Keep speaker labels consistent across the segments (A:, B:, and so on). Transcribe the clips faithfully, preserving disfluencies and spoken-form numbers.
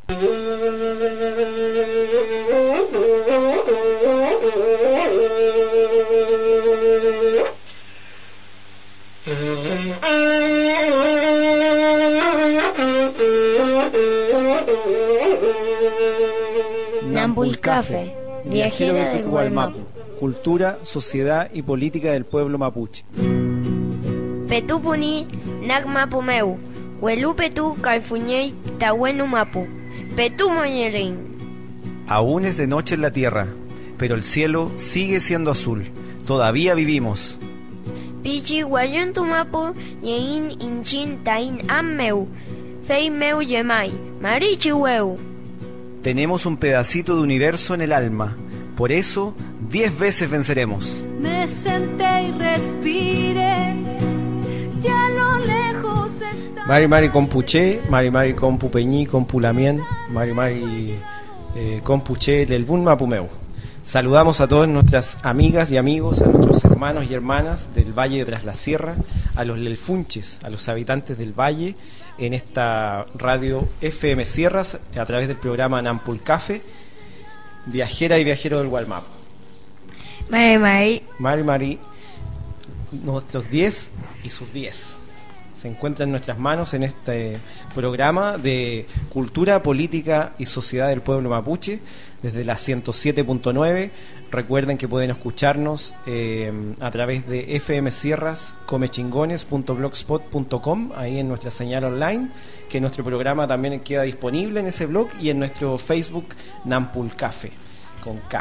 A: Nampulcafe, viajera del Gualmapu.
B: Cultura, sociedad y política del pueblo mapuche.
A: Petupuni Nagmapumeu, Huelupetu Calfuñey Tahuenu Mapu, Petumoyelin.
B: Aún es de noche en la tierra, pero el cielo sigue siendo azul. Todavía vivimos.
A: Pichi Guayun Tumapu, Yein Inchin Tain Ammeu, Fei Meu Yemai, Marichi Weu.
B: Tenemos un pedacito de universo en el alma, por eso diez veces venceremos.
C: Me senté y respiré, ya lo lejos está.
B: Mari Mari Compuché, Mari Mari Compupeñí, Compulamien, Mari Mari eh, Compuché, Lelbun Mapumeu. Saludamos a todas nuestras amigas y amigos, a nuestros hermanos y hermanas del Valle de Tras la Sierra, a los lelfunches, a los habitantes del Valle, en esta radio F M Sierras, a través del programa Nampulcafe, viajera y viajero del Gualmapu.
A: Mari Mari.
B: Mari Mari, nuestros diez y sus diez. Se encuentran en nuestras manos en este programa de cultura, política y sociedad del pueblo mapuche, desde la ciento siete punto nueve. Recuerden que pueden escucharnos eh, a través de f m sierras comechingones punto blogspot punto com, ahí en nuestra señal online, que nuestro programa también queda disponible en ese blog, y en nuestro Facebook Nampulcafe, con K.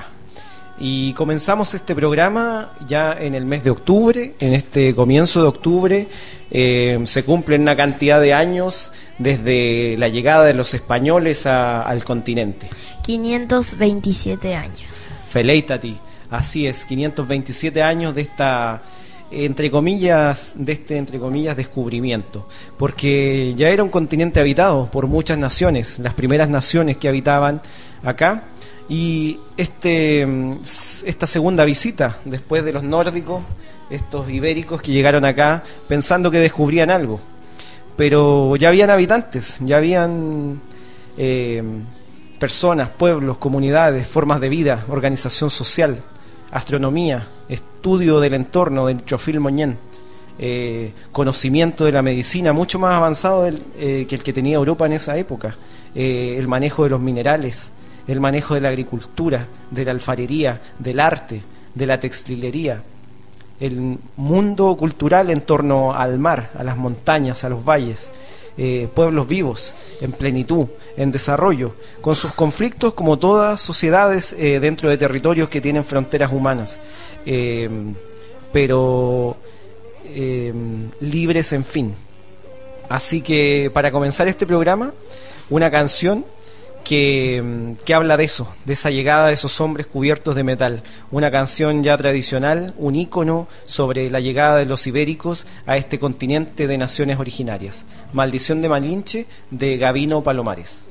B: Y comenzamos este programa ya en el mes de octubre. En este comienzo de octubre eh, se cumplen una cantidad de años desde la llegada de los españoles a, al continente.
A: quinientos veintisiete años.
B: Feleitati, así es, quinientos veintisiete años de esta, entre comillas, de este, entre comillas, descubrimiento, porque ya era un continente habitado por muchas naciones, las primeras naciones que habitaban acá, y este, esta segunda visita, después de los nórdicos, estos ibéricos que llegaron acá pensando que descubrían algo, pero ya habían habitantes, ya habían eh, personas, pueblos, comunidades, formas de vida, organización social, astronomía, estudio del entorno del Chofil Moñén, eh, conocimiento de la medicina mucho más avanzado del, eh, que el que tenía Europa en esa época, eh, el manejo de los minerales, el manejo de la agricultura, de la alfarería, del arte, de la textilería, el mundo cultural en torno al mar, a las montañas, a los valles, eh, pueblos vivos, en plenitud, en desarrollo, con sus conflictos como todas sociedades eh, dentro de territorios que tienen fronteras humanas, eh, pero eh, libres en fin. Así que para comenzar este programa, una canción Que, que habla de eso, de esa llegada de esos hombres cubiertos de metal, una canción ya tradicional, un ícono sobre la llegada de los ibéricos a este continente de naciones originarias. Maldición de Malinche, de Gabino Palomares.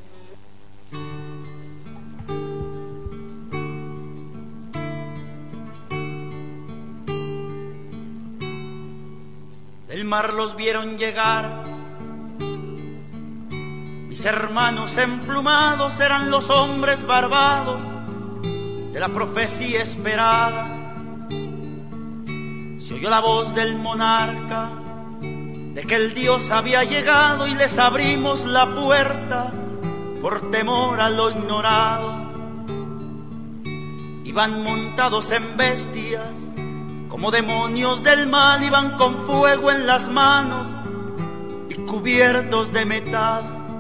D: Del mar los vieron llegar, mis hermanos emplumados eran los hombres barbados de la profecía esperada. Se oyó la voz del monarca de que el Dios había llegado, y les abrimos la puerta por temor a lo ignorado. Iban montados en bestias como demonios del mal, iban con fuego en las manos y cubiertos de metal.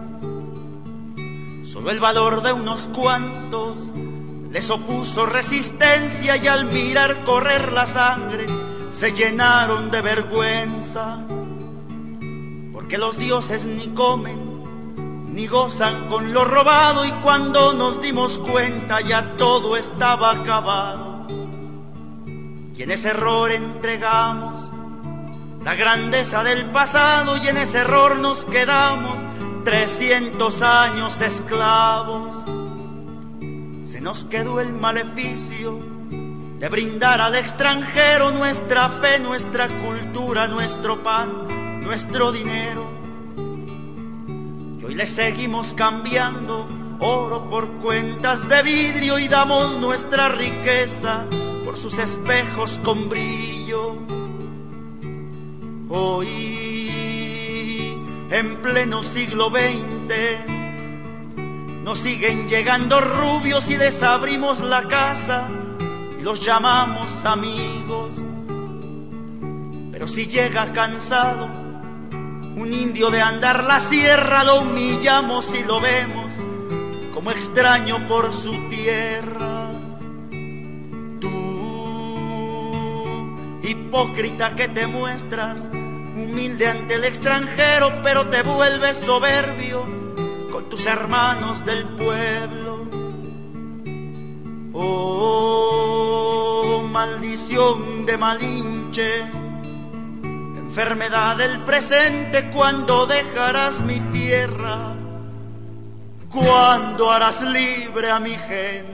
D: Solo el valor de unos cuantos les opuso resistencia, y al mirar correr la sangre se llenaron de vergüenza, porque los dioses ni comen ni gozan con lo robado, y cuando nos dimos cuenta ya todo estaba acabado. Y en ese error entregamos la grandeza del pasado, y en ese error nos quedamos trescientos años esclavos. Se nos quedó el maleficio de brindar al extranjero nuestra fe, nuestra cultura, nuestro pan, nuestro dinero. Y hoy le seguimos cambiando oro por cuentas de vidrio y damos nuestra riqueza por sus espejos con brillo. Hoy, en pleno siglo veinte, nos siguen llegando rubios y les abrimos la casa y los llamamos amigos. Pero si llega cansado un indio de andar la sierra, lo humillamos y lo vemos como extraño por su tierra. Tú, hipócrita que te muestras humilde ante el extranjero, pero te vuelves soberbio con tus hermanos del pueblo. Oh, maldición de Malinche, enfermedad del presente, ¿cuándo dejarás mi tierra? ¿Cuándo harás libre a mi gente?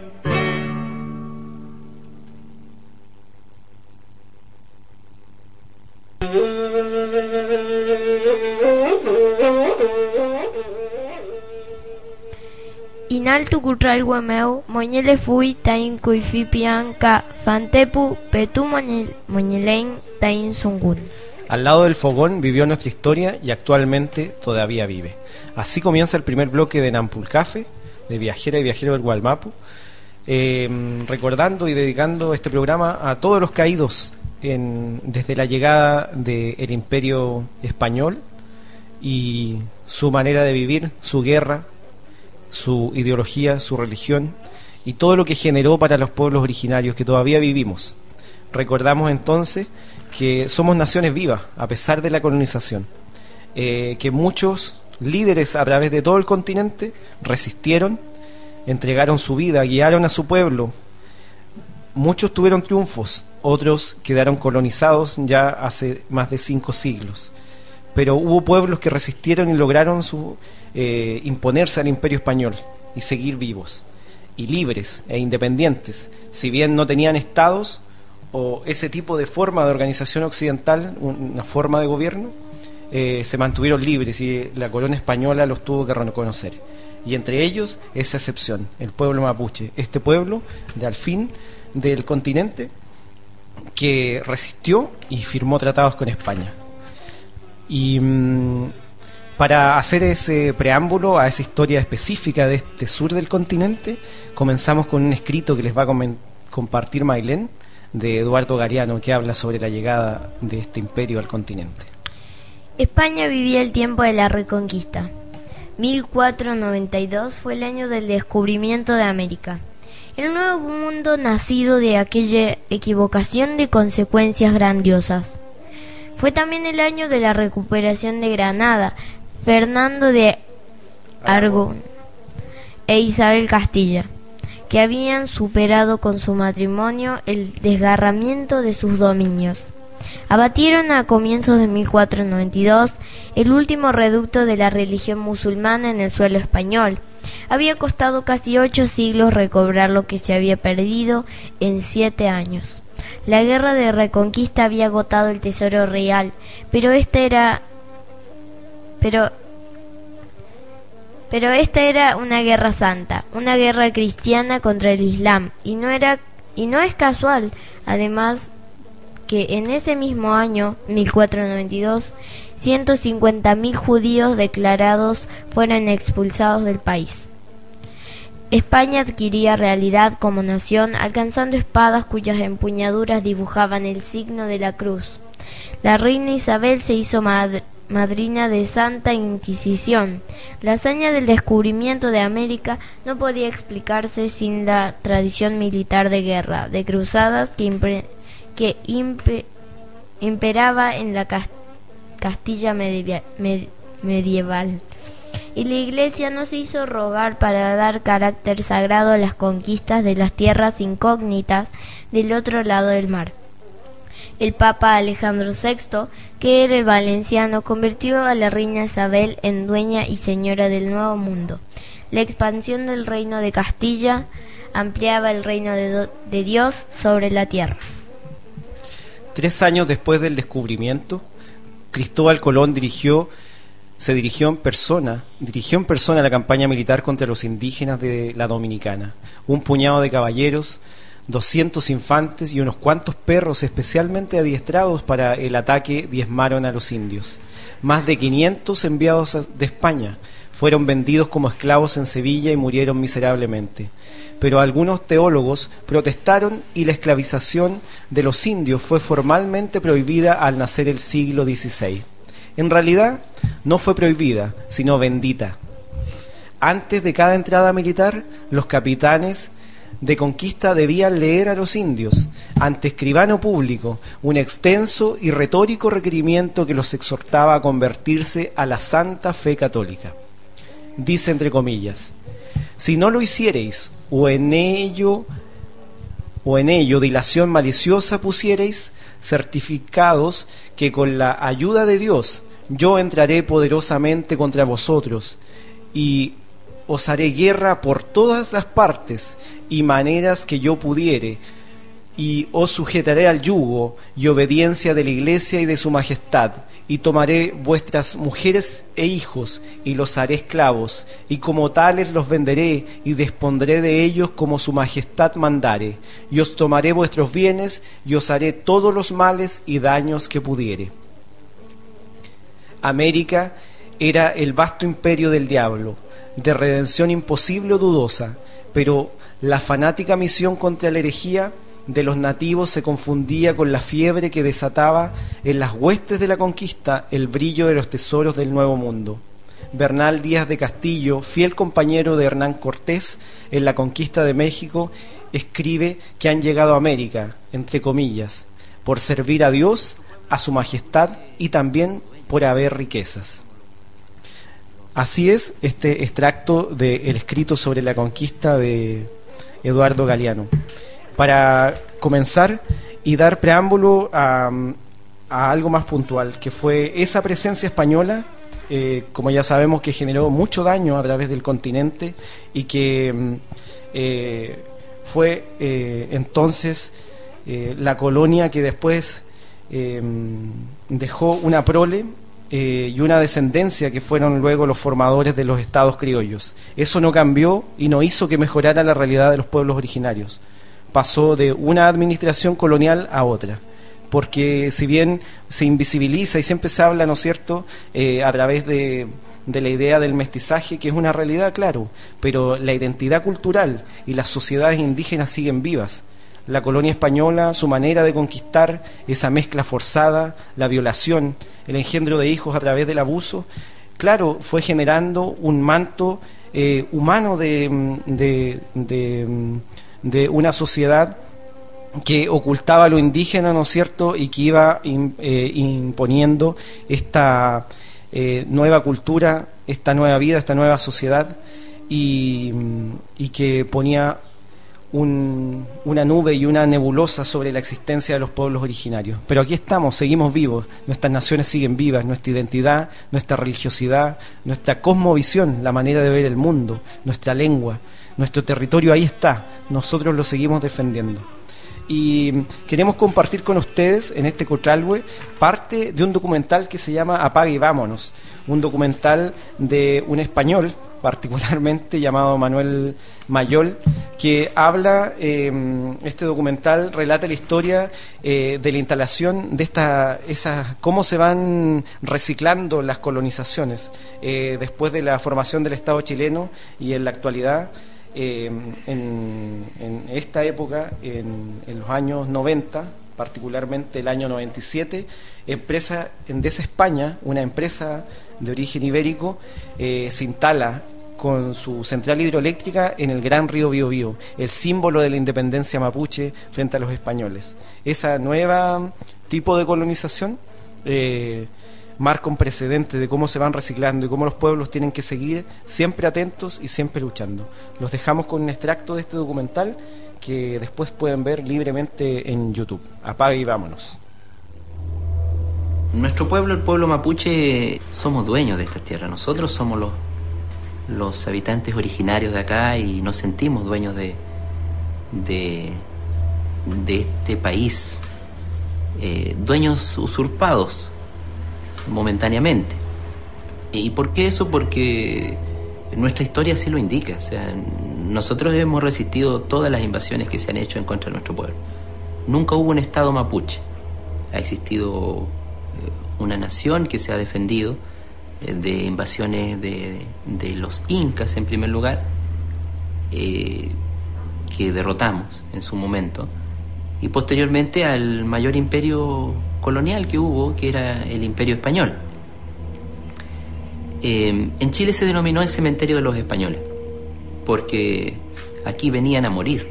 A: Inaltu kutral guameu, moñele fui tain kuifipian ka fantepu petu moñelen tain sungun.
B: Al lado del fogón vivió nuestra historia y actualmente todavía vive. Así comienza el primer bloque de Nampulcafe, de Viajera y Viajero del Gualmapu, eh, recordando y dedicando este programa a todos los caídos en, desde la llegada del Imperio Español y su manera de vivir, su guerra, su ideología, su religión y todo lo que generó para los pueblos originarios que todavía vivimos. Recordamos entonces que somos naciones vivas a pesar de la colonización, eh, que muchos líderes a través de todo el continente resistieron, entregaron su vida, guiaron a su pueblo. Muchos tuvieron triunfos, otros quedaron colonizados ya hace más de cinco siglos, pero hubo pueblos que resistieron y lograron su, eh, imponerse al Imperio Español y seguir vivos y libres e independientes, si bien no tenían estados o ese tipo de forma de organización occidental, una forma de gobierno, eh, se mantuvieron libres y la corona española los tuvo que reconocer. Y entre ellos, esa excepción, el pueblo mapuche, este pueblo de al fin del continente que resistió y firmó tratados con España. Y mmm, para hacer ese preámbulo a esa historia específica de este sur del continente, comenzamos con un escrito que les va a compartir Mailén, de Eduardo Gariano, que habla sobre la llegada de este imperio al continente.
A: España vivía el tiempo de la Reconquista. mil cuatrocientos noventa y dos fue el año del descubrimiento de América, el nuevo mundo nacido de aquella equivocación de consecuencias grandiosas. Fue también el año de la recuperación de Granada, Fernando de Aragón e Isabel Castilla, que habían superado con su matrimonio el desgarramiento de sus dominios. Abatieron a comienzos de mil cuatrocientos noventa y dos el último reducto de la religión musulmana en el suelo español. Había costado casi ocho siglos recobrar lo que se había perdido en siete años. La guerra de Reconquista había agotado el tesoro real, pero esta era... pero... Pero esta era una guerra santa, una guerra cristiana contra el Islam, y no era y no es casual, además, que en ese mismo año, mil cuatrocientos noventa y dos, ciento cincuenta mil judíos declarados fueron expulsados del país. España adquiría realidad como nación, alcanzando espadas cuyas empuñaduras dibujaban el signo de la cruz. La reina Isabel se hizo madre madrina de Santa Inquisición. La hazaña del descubrimiento de América no podía explicarse sin la tradición militar de guerra, de cruzadas que, impre, que impe, imperaba en la Cast, Castilla medieval, med, medieval. Y la Iglesia no se hizo rogar para dar carácter sagrado a las conquistas de las tierras incógnitas del otro lado del mar. El Papa Alejandro sexto, que era valenciano, convirtió a la reina Isabel en dueña y señora del Nuevo Mundo. La expansión del reino de Castilla ampliaba el reino de, de Dios sobre la tierra.
B: Tres años después del descubrimiento, Cristóbal Colón dirigió se dirigió en persona, dirigió en persona la campaña militar contra los indígenas de la Dominicana. Un puñado de caballeros, doscientos infantes y unos cuantos perros especialmente adiestrados para el ataque diezmaron a los indios. Más de quinientos enviados de España fueron vendidos como esclavos en Sevilla y murieron miserablemente. Pero algunos teólogos protestaron y la esclavización de los indios fue formalmente prohibida al nacer el siglo dieciséis. En realidad, no fue prohibida, sino bendita. Antes de cada entrada militar, los capitanes de conquista debían leer a los indios, ante escribano público, un extenso y retórico requerimiento que los exhortaba a convertirse a la santa fe católica. Dice entre comillas: si no lo hiciereis, o en ello o en ello dilación maliciosa pusiereis, certificados que con la ayuda de Dios yo entraré poderosamente contra vosotros y os haré guerra por todas las partes y maneras que yo pudiere, y os sujetaré al yugo y obediencia de la Iglesia y de su majestad, y tomaré vuestras mujeres e hijos y los haré esclavos, y como tales los venderé y dispondré de ellos como su majestad mandare, y os tomaré vuestros bienes y os haré todos los males y daños que pudiere. América era el vasto imperio del diablo, de redención imposible o dudosa, pero la fanática misión contra la herejía de los nativos se confundía con la fiebre que desataba en las huestes de la conquista el brillo de los tesoros del Nuevo Mundo. Bernal Díaz de Castillo, fiel compañero de Hernán Cortés en la conquista de México, escribe que han llegado a América, entre comillas, por servir a Dios, a su majestad y también por haber riquezas. Así es este extracto del escrito sobre la conquista de Eduardo Galeano. Para comenzar y dar preámbulo a, a algo más puntual, que fue esa presencia española, eh, como ya sabemos, que generó mucho daño a través del continente y que eh, fue eh, entonces eh, la colonia que después eh, dejó una prole Eh, y una descendencia que fueron luego los formadores de los estados criollos. Eso no cambió y no hizo que mejorara la realidad de los pueblos originarios. Pasó de una administración colonial a otra, porque si bien se invisibiliza y siempre se habla, ¿no es cierto?, eh, a través de, de la idea del mestizaje, que es una realidad, claro, pero la identidad cultural y las sociedades indígenas siguen vivas. La colonia española, su manera de conquistar, esa mezcla forzada, la violación, el engendro de hijos a través del abuso, claro, fue generando un manto eh, humano de, de, de, de una sociedad que ocultaba lo indígena, ¿no es cierto?, y que iba in, eh, imponiendo esta eh, nueva cultura, esta nueva vida, esta nueva sociedad, y, y que ponía Un, una nube y una nebulosa sobre la existencia de los pueblos originarios. Pero aquí estamos, seguimos vivos, nuestras naciones siguen vivas, nuestra identidad, nuestra religiosidad, nuestra cosmovisión, la manera de ver el mundo, nuestra lengua, nuestro territorio ahí está, nosotros lo seguimos defendiendo. Y queremos compartir con ustedes en este Cotralhue parte de un documental que se llama Apague y Vámonos, un documental de un español particularmente llamado Manuel Mayol, que habla, eh, este documental relata la historia eh, de la instalación de esta, esas, cómo se van reciclando las colonizaciones eh, después de la formación del Estado chileno y en la actualidad. Eh, en, en esta época, en, en los años noventa, particularmente el año noventa y siete, empresa Endesa España, una empresa de origen ibérico, eh, se instala con su central hidroeléctrica en el gran río Biobío, el símbolo de la independencia mapuche frente a los españoles. Esa nueva tipo de colonización eh, marca un precedente de cómo se van reciclando y cómo los pueblos tienen que seguir siempre atentos y siempre luchando. Los dejamos con un extracto de este documental que después pueden ver libremente en YouTube. Apague y vámonos.
E: Nuestro pueblo, el pueblo mapuche, somos dueños de esta tierra. Nosotros somos los, los habitantes originarios de acá y nos sentimos dueños de, de, de este país. Eh, dueños usurpados momentáneamente. ¿Y por qué eso? Porque nuestra historia sí lo indica. O sea, nosotros hemos resistido todas las invasiones que se han hecho en contra de nuestro pueblo. Nunca hubo un estado mapuche. Ha existido una nación que se ha defendido de invasiones de, de los incas en primer lugar, eh, que derrotamos en su momento, y posteriormente al mayor imperio colonial que hubo, que era el Imperio Español. Eh, en Chile se denominó el cementerio de los españoles, porque aquí venían a morir.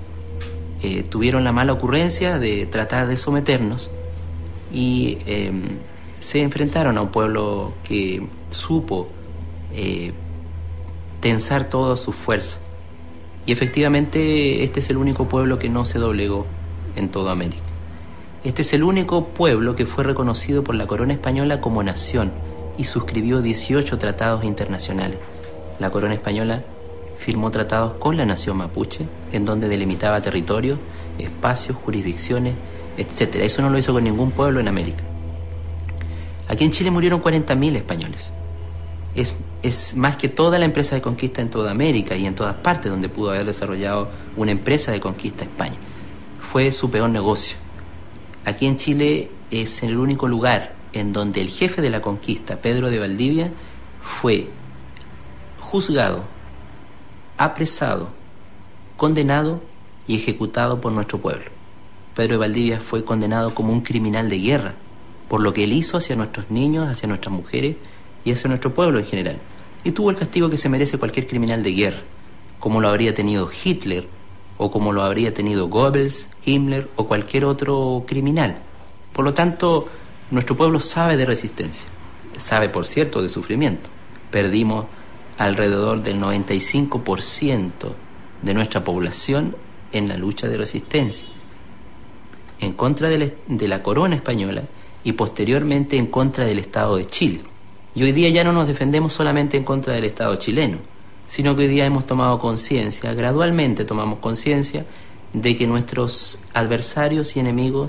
E: Eh, tuvieron la mala ocurrencia de tratar de someternos y eh, se enfrentaron a un pueblo que supo eh, tensar todas sus fuerzas. Y efectivamente este es el único pueblo que no se doblegó en toda América. Este es el único pueblo que fue reconocido por la corona española como nación y suscribió dieciocho tratados internacionales. La corona española firmó tratados con la nación mapuche, en donde delimitaba territorios, espacios, jurisdicciones, etcétera. Eso no lo hizo con ningún pueblo en América. Aquí en Chile murieron cuarenta mil españoles. Es, es más que toda la empresa de conquista en toda América y en todas partes donde pudo haber desarrollado una empresa de conquista España. Fue su peor negocio. Aquí en Chile es el único lugar en donde el jefe de la conquista, Pedro de Valdivia, fue juzgado, apresado, condenado y ejecutado por nuestro pueblo. Pedro de Valdivia fue condenado como un criminal de guerra por lo que él hizo hacia nuestros niños, hacia nuestras mujeres y hacia nuestro pueblo en general. Y tuvo el castigo que se merece cualquier criminal de guerra, como lo habría tenido Hitler, o como lo habría tenido Goebbels, Himmler o cualquier otro criminal. Por lo tanto, nuestro pueblo sabe de resistencia, sabe, por cierto, de sufrimiento. Perdimos alrededor del noventa y cinco por ciento de nuestra población en la lucha de resistencia, en contra de la, de la corona española y posteriormente en contra del Estado de Chile. Y hoy día ya no nos defendemos solamente en contra del Estado chileno, sino que hoy día hemos tomado conciencia, gradualmente tomamos conciencia de que nuestros adversarios y enemigos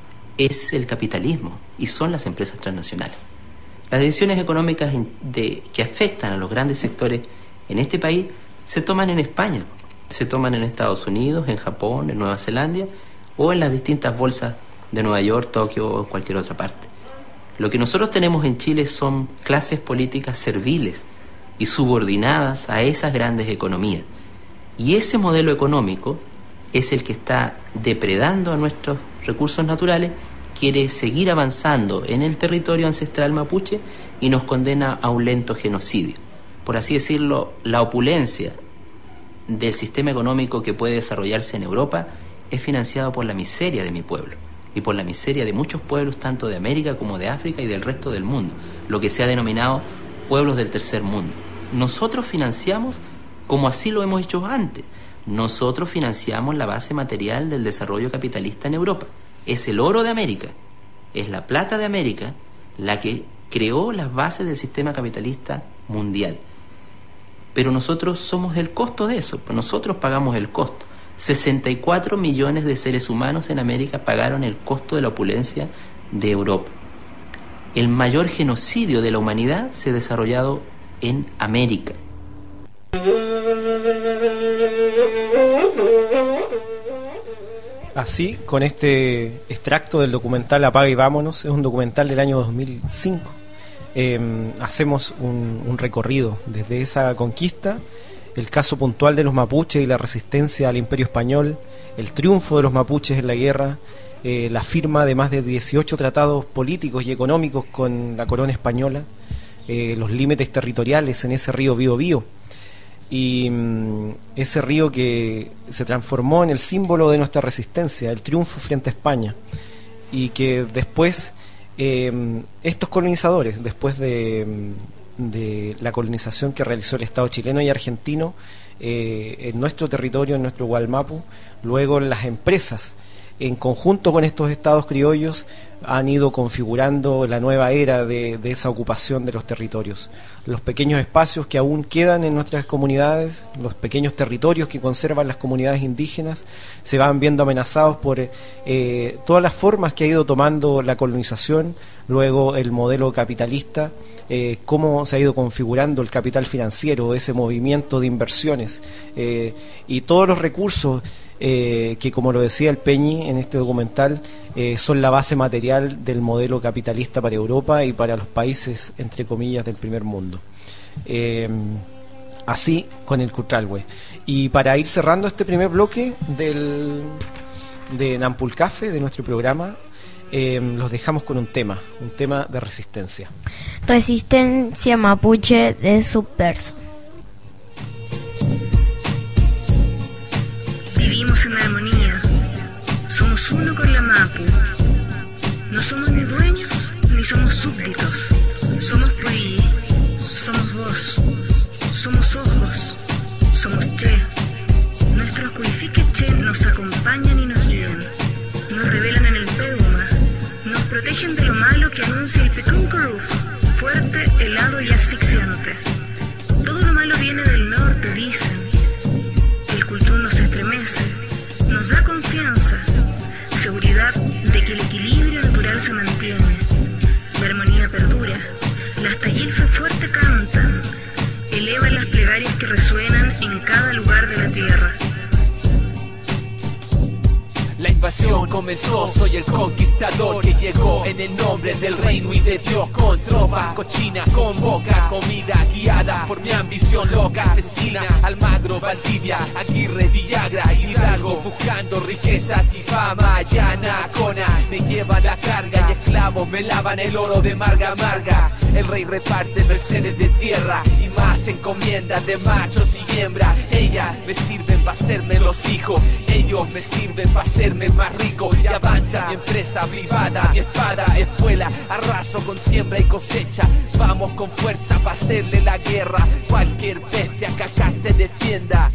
E: es el capitalismo y son las empresas transnacionales. Las decisiones económicas de, que afectan a los grandes sectores en este país se toman en España, se toman en Estados Unidos, en Japón, en Nueva Zelanda o en las distintas bolsas de Nueva York, Tokio o cualquier otra parte. Lo que nosotros tenemos en Chile son clases políticas serviles y subordinadas a esas grandes economías. Y ese modelo económico es el que está depredando a nuestros recursos naturales, quiere seguir avanzando en el territorio ancestral mapuche y nos condena a un lento genocidio. Por así decirlo, la opulencia del sistema económico que puede desarrollarse en Europa es financiado por la miseria de mi pueblo y por la miseria de muchos pueblos tanto de América como de África y del resto del mundo, lo que se ha denominado pueblos del tercer mundo. Nosotros financiamos como así lo hemos hecho antes. Nosotros financiamos la base material del desarrollo capitalista en Europa. Es el oro de América, es la plata de América la que creó las bases del sistema capitalista mundial. Pero nosotros somos el costo de eso, pues nosotros pagamos el costo. sesenta y cuatro millones de seres humanos en América pagaron el costo de la opulencia de Europa. El mayor genocidio de la humanidad se ha desarrollado en América.
B: Así, con este extracto del documental Apaga y Vámonos, es un documental del año dos mil cinco, eh, hacemos un, un recorrido desde esa conquista, el caso puntual de los mapuches y la resistencia al Imperio Español, el triunfo de los mapuches en la guerra, eh, la firma de más de dieciocho tratados políticos y económicos con la corona española, eh, los límites territoriales en ese río Biobío, y mmm, ese río que se transformó en el símbolo de nuestra resistencia, el triunfo frente a España, y que después eh, estos colonizadores, después de... de la colonización que realizó el Estado chileno y argentino eh, en nuestro territorio, en nuestro Gualmapu, luego las empresas en conjunto con estos estados criollos, han ido configurando la nueva era de, de esa ocupación de los territorios. Los pequeños espacios que aún quedan en nuestras comunidades, los pequeños territorios que conservan las comunidades indígenas, se van viendo amenazados por eh, todas las formas que ha ido tomando la colonización, luego el modelo capitalista, eh, cómo se ha ido configurando el capital financiero, ese movimiento de inversiones, eh, y todos los recursos Eh, que, como lo decía el Peñi en este documental, eh, son la base material del modelo capitalista para Europa y para los países, entre comillas, del primer mundo. Eh, así con el Cutralhue. Y para ir cerrando este primer bloque del, de Nampulcafe, de nuestro programa, eh, los dejamos con un tema, un tema de resistencia.
A: Resistencia mapuche de Subverso.
F: Vivimos en armonía, somos uno con la Mapu. No somos ni dueños ni somos súbditos. Somos Puyi, somos voz, somos ojos, somos Che. Nuestros cuifiques Che nos acompañan y nos guían, nos revelan en el Peuma, nos protegen de lo malo que anuncia el Pecunkuruf, fuerte, helado y asfixiante. Todo lo malo viene del norte, dicen. El cultún nos estremece, nos da confianza, seguridad de que el equilibrio natural se mantiene, la armonía perdura, las tayilfes fuerte cantan, elevan las plegarias que resuenan en cada lugar de la tierra.
G: La invasión comenzó, soy el conquistador que llegó en el nombre del reino y de Dios, con tropas cochinas, con boca, comida guiada por mi ambición loca, asesina Almagro, Valdivia, Aguirre, Villagra, Hidalgo, buscando riquezas y fama, Yanacona, me lleva la carga y esclavos me lavan el oro de marga amarga. El rey reparte mercedes de tierra y más encomiendas de machos y hembras. Ellas me sirven para hacerme los hijos, ellos me sirven para hacerme más rico. Y avanza mi empresa privada, mi espada es espuela, arraso con siembra y cosecha. Vamos con fuerza para hacerle la guerra, cualquier bestia que acá se defienda.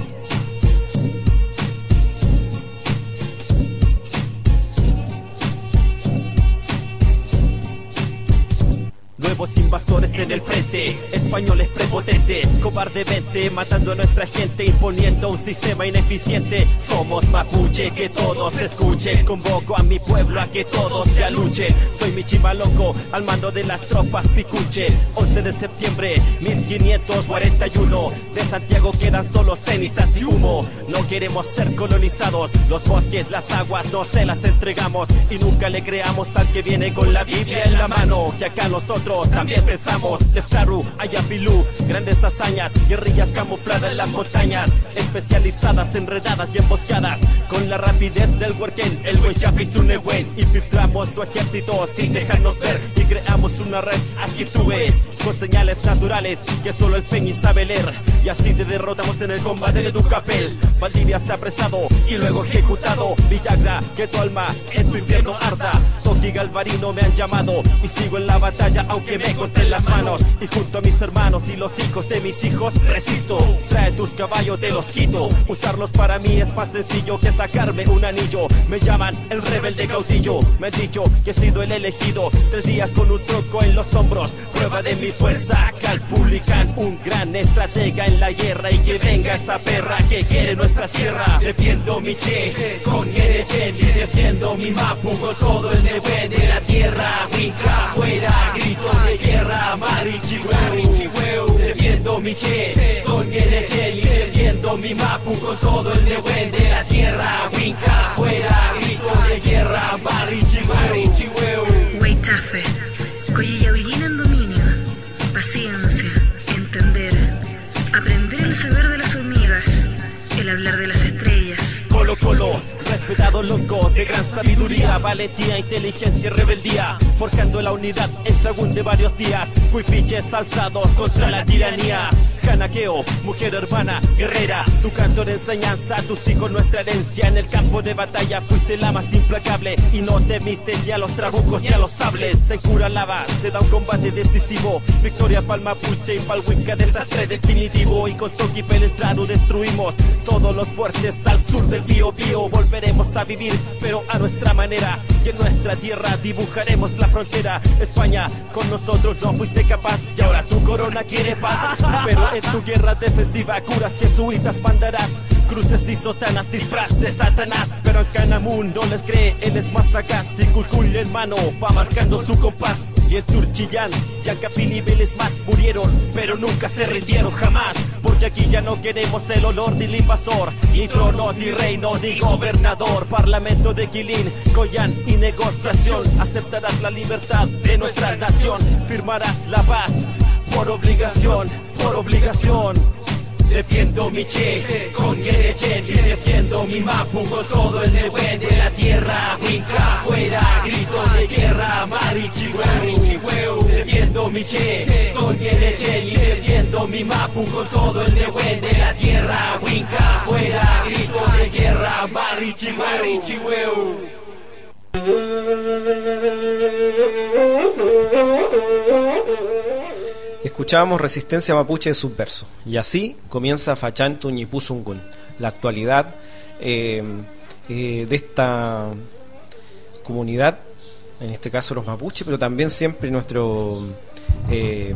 G: Nuevos invasores en el frente, españoles prepotentes, cobardemente matando a nuestra gente, imponiendo un sistema ineficiente. Somos mapuche, que todos escuchen, convoco a mi pueblo a que todos ya luchen. Soy mi chivaloco, al mando de las tropas picuche. once de septiembre, mil quinientos cuarenta y uno, de Santiago quedan solo cenizas y humo. No queremos ser colonizados, los bosques, las aguas no se las entregamos, y nunca le creamos al que viene con la Biblia en la mano, que acá nosotros también pensamos. Leftaru, Ayapilú, grandes hazañas, guerrillas camufladas en las montañas, especializadas, enredadas y emboscadas, con la rapidez del huerquén, el huechapi y su nehuen. Infiltramos tu ejército sin dejarnos ver y creamos una red aquí tuve, con señales naturales que solo el Peñi sabe leer, y así te derrotamos en el combate de tu capel. Valdivia se ha apresado y luego ejecutado. Villagra, que tu alma en tu infierno arda. Toki Galvarino me han llamado y sigo en la batalla aunque me corten las manos. Y junto a mis hermanos y los hijos de mis hijos resisto. Trae tus caballos, te los quito. Usarlos para mí es más sencillo que sacarme un anillo. Me llaman el rebelde caudillo, me han dicho que he sido el elegido. Tres días con un tronco en los hombros, prueba de mi fuerza. Calfulican, un gran estratega en la guerra, y que venga esa perra que quiere nuestra tierra. Defiendo mi Che con Erechen, y defiendo mi Mapu con todo el nehuen de la tierra. Winca fuera, grito de guerra, Marichihueu. Defiendo mi Che con Erechen, y defiendo mi Mapu con todo el nehuen de la tierra. Winca fuera, grito de guerra, Marichihueu.
F: Huaytafe, Coyillaullín en dominio, paciencia, entender, aprender el saber de las hormigas, el hablar de las estrellas.
G: Colo Colo, respetado loco, de gran sabiduría, valentía, inteligencia y rebeldía, forjando la unidad en tragún de varios días, cuifiches alzados contra la tiranía. Canaqueo, mujer hermana, guerrera, tu canto de enseñanza, a tus hijos nuestra herencia. En el campo de batalla fuiste la más implacable y no temiste ni a los trabucos ni a los sables. En Curalaba se da un combate decisivo, victoria pa'l mapuche y pa'l huinca, desastre definitivo. Y con Toqui Pelentrano destruimos todos los fuertes al sur del Bío Bío. Volveremos a vivir, pero a nuestra manera, y en nuestra tierra dibujaremos la frontera. España, con nosotros no fuiste capaz y ahora tu corona quiere paz. Pero en tu guerra defensiva curas jesuitas mandarás, cruces y sotanas, disfraz de Satanás. Pero en Canamun no les cree, él es más sagaz, y Culcuy en mano va marcando su compás. Y en Turchillán, Yancapil y Vélez más murieron, pero nunca se rindieron jamás. Porque aquí ya no queremos el olor del invasor, ni trono, ni reino, ni gobernador. Parlamento de Quilín, Coyán y negociación, aceptarás la libertad de nuestra nación. Firmarás la paz por obligación, por obligación. Defiendo mi che con Yerechen y defiendo mi mapu con todo el Nehuen de la tierra. Winca fuera, grito de guerra, marichihueu. Defiendo mi che con Yerechen y defiendo mi mapu con todo el Nehuen de la tierra. Winca fuera, grito de guerra, marichihueu.
B: Escuchábamos Resistencia Mapuche de Subverso, y así comienza Fachantu Ñipuzungun, la actualidad eh, eh, de esta comunidad, en este caso los mapuches, pero también siempre nuestro eh,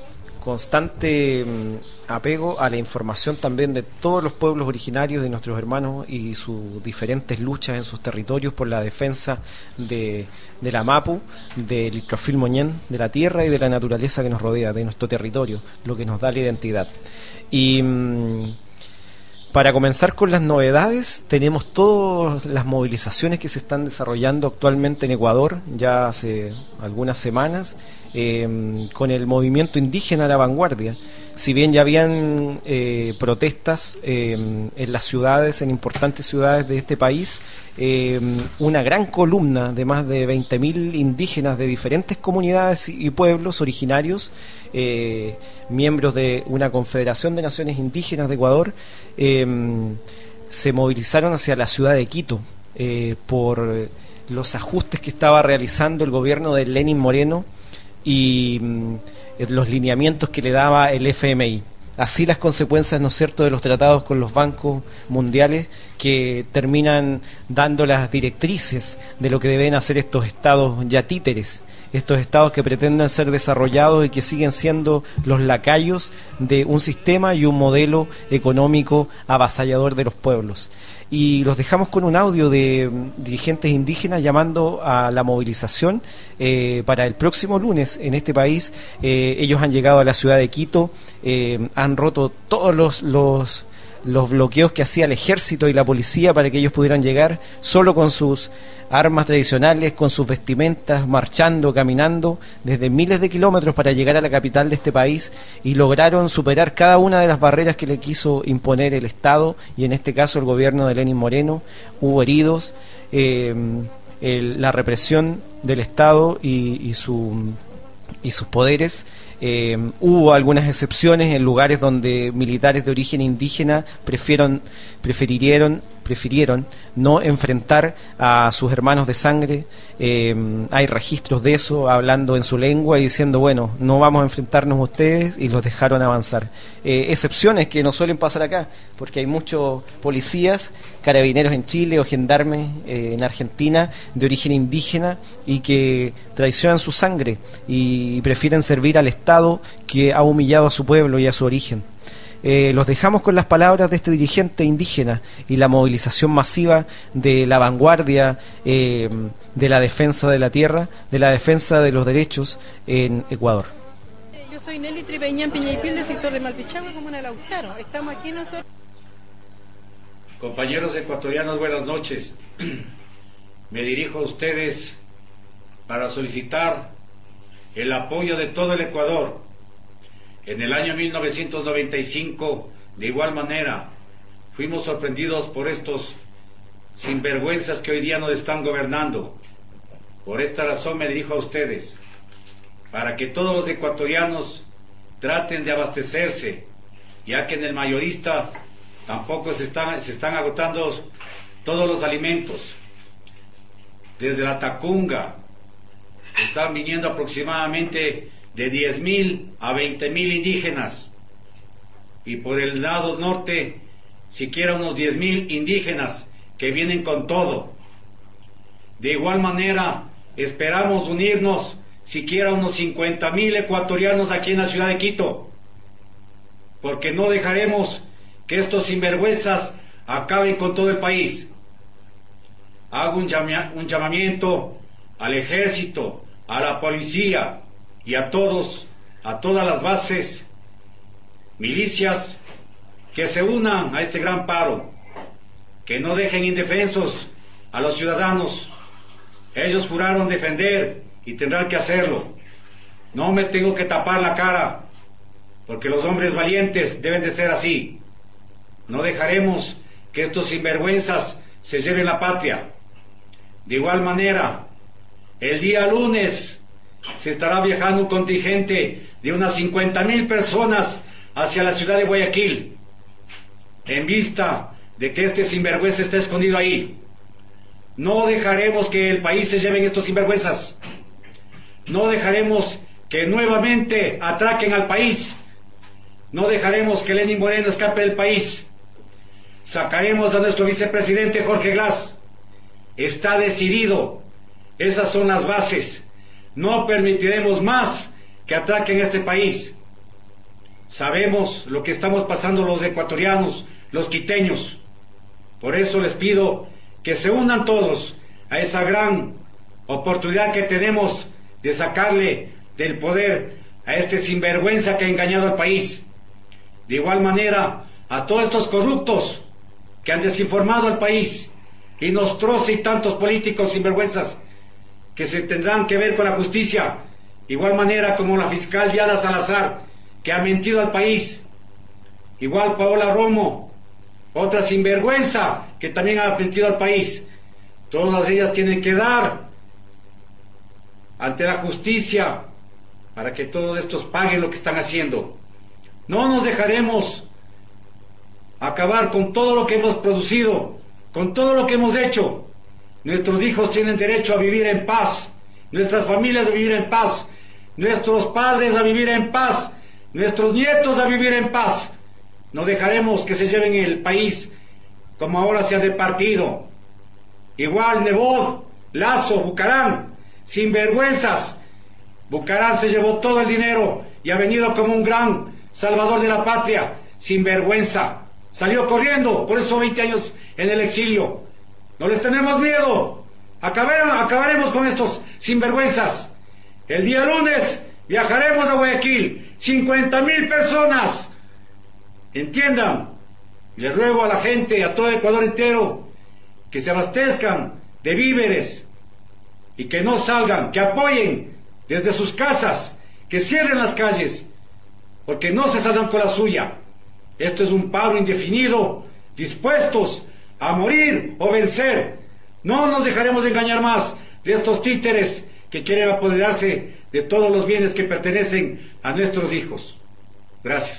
B: constante apego a la información también de todos los pueblos originarios de nuestros hermanos y sus diferentes luchas en sus territorios por la defensa de, de la Mapu, del Iltrofil Moñén, de la tierra y de la naturaleza que nos rodea, de nuestro territorio, lo que nos da la identidad. Y mmm, para comenzar con las novedades, tenemos todas las movilizaciones que se están desarrollando actualmente en Ecuador, ya hace algunas semanas, eh, con el movimiento indígena La Vanguardia. Si bien ya habían eh, protestas eh, en las ciudades, en importantes ciudades de este país, eh, una gran columna de más de veinte mil indígenas de diferentes comunidades y pueblos originarios, eh, miembros de una Confederación de Naciones Indígenas de Ecuador, eh, se movilizaron hacia la ciudad de Quito eh, por los ajustes que estaba realizando el gobierno de Lenín Moreno y los lineamientos que le daba el F M I. Así las consecuencias, ¿no es cierto?, de los tratados con los bancos mundiales que terminan dando las directrices de lo que deben hacer estos estados ya títeres, estos estados que pretenden ser desarrollados y que siguen siendo los lacayos de un sistema y un modelo económico avasallador de los pueblos. Y los dejamos con un audio de dirigentes indígenas llamando a la movilización eh, para el próximo lunes en este país. Eh, ellos han llegado a la ciudad de Quito, eh, han roto todos los, los, los bloqueos que hacía el ejército y la policía para que ellos pudieran llegar solo con sus armas tradicionales, con sus vestimentas, marchando, caminando desde miles de kilómetros para llegar a la capital de este país, y lograron superar cada una de las barreras que le quiso imponer el Estado y en este caso el gobierno de Lenín Moreno. Hubo heridos, eh, el, la represión del Estado y, y, su, y sus poderes. Eh, hubo algunas excepciones en lugares donde militares de origen indígena prefirieron, prefirieron, prefirieron no enfrentar a sus hermanos de sangre. Eh, hay registros de eso, hablando en su lengua y diciendo, bueno, no vamos a enfrentarnos a ustedes, y los dejaron avanzar. Eh, excepciones que no suelen pasar acá, porque hay muchos policías, carabineros en Chile o gendarmes eh, en Argentina de origen indígena y que traicionan su sangre y prefieren servir al Estado que ha humillado a su pueblo y a su origen. Eh, los dejamos con las palabras de este dirigente indígena y la movilización masiva de la vanguardia eh, de la defensa de la tierra, de la defensa de los derechos en Ecuador.
H: Yo soy Nelly Tripeñán Piñaipil, del sector de Malpichagua, comuna de Lautaro. Estamos aquí nosotros.
I: Compañeros ecuatorianos, buenas noches. Me dirijo a ustedes para solicitar el apoyo de todo el Ecuador. En el año mil novecientos noventa y cinco, de igual manera, fuimos sorprendidos por estos sinvergüenzas que hoy día nos están gobernando. Por esta razón me dirijo a ustedes, para que todos los ecuatorianos traten de abastecerse, ya que en el mayorista tampoco se están, se están agotando todos los alimentos. Desde la Tacunga están viniendo aproximadamente de diez mil a veinte mil indígenas, y por el lado norte siquiera unos diez mil indígenas que vienen con todo. De igual manera esperamos unirnos siquiera unos cincuenta mil ecuatorianos aquí en la ciudad de Quito, porque no dejaremos que estos sinvergüenzas acaben con todo el país. Hago un, llama, un llamamiento al ejército, a la policía y a todos, a todas las bases, milicias, que se unan a este gran paro, que no dejen indefensos a los ciudadanos. Ellos juraron defender y tendrán que hacerlo. No me tengo que tapar la cara, porque los hombres valientes deben de ser así. No dejaremos que estos sinvergüenzas se lleven la patria. De igual manera, el día lunes se estará viajando un contingente de unas cincuenta mil personas hacia la ciudad de Guayaquil, en vista de que este sinvergüenza está escondido ahí. No dejaremos que el país se lleven estos sinvergüenzas. No dejaremos que nuevamente atraquen al país. No dejaremos que Lenín Moreno escape del país. Sacaremos a nuestro vicepresidente Jorge Glass. Está decidido. Esas son las bases. No permitiremos más que atraquen este país. Sabemos lo que estamos pasando los ecuatorianos, los quiteños. Por eso les pido que se unan todos a esa gran oportunidad que tenemos de sacarle del poder a este sinvergüenza que ha engañado al país. De igual manera, a todos estos corruptos que han desinformado al país, y Nostroza y tantos políticos sinvergüenzas que se tendrán que ver con la justicia, igual manera como la fiscal Diana Salazar, que ha mentido al país, igual Paola Romo, otra sinvergüenza que también ha mentido al país. Todas ellas tienen que dar ante la justicia para que todos estos paguen lo que están haciendo. No nos dejaremos acabar con todo lo que hemos producido, con todo lo que hemos hecho. Nuestros hijos tienen derecho a vivir en paz, nuestras familias a vivir en paz, nuestros padres a vivir en paz, nuestros nietos a vivir en paz. No dejaremos que se lleven el país como ahora se ha repartido. Igual Nebot, Lazo, Bucarán, sinvergüenzas. Bucarán se llevó todo el dinero y ha venido como un gran salvador de la patria, sinvergüenza. Salió corriendo, por eso veinte años en el exilio. No les tenemos miedo. Acabaremos, acabaremos con estos sinvergüenzas. El día lunes viajaremos a Guayaquil, cincuenta mil personas. Entiendan, les ruego a la gente, a todo el Ecuador entero, que se abastezcan de víveres y que no salgan, que apoyen desde sus casas, que cierren las calles, porque no se saldrán con la suya. Esto es un paro indefinido, dispuestos a morir o vencer. No nos dejaremos de engañar más de estos títeres que quieren apoderarse de todos los bienes que pertenecen a nuestros hijos. Gracias.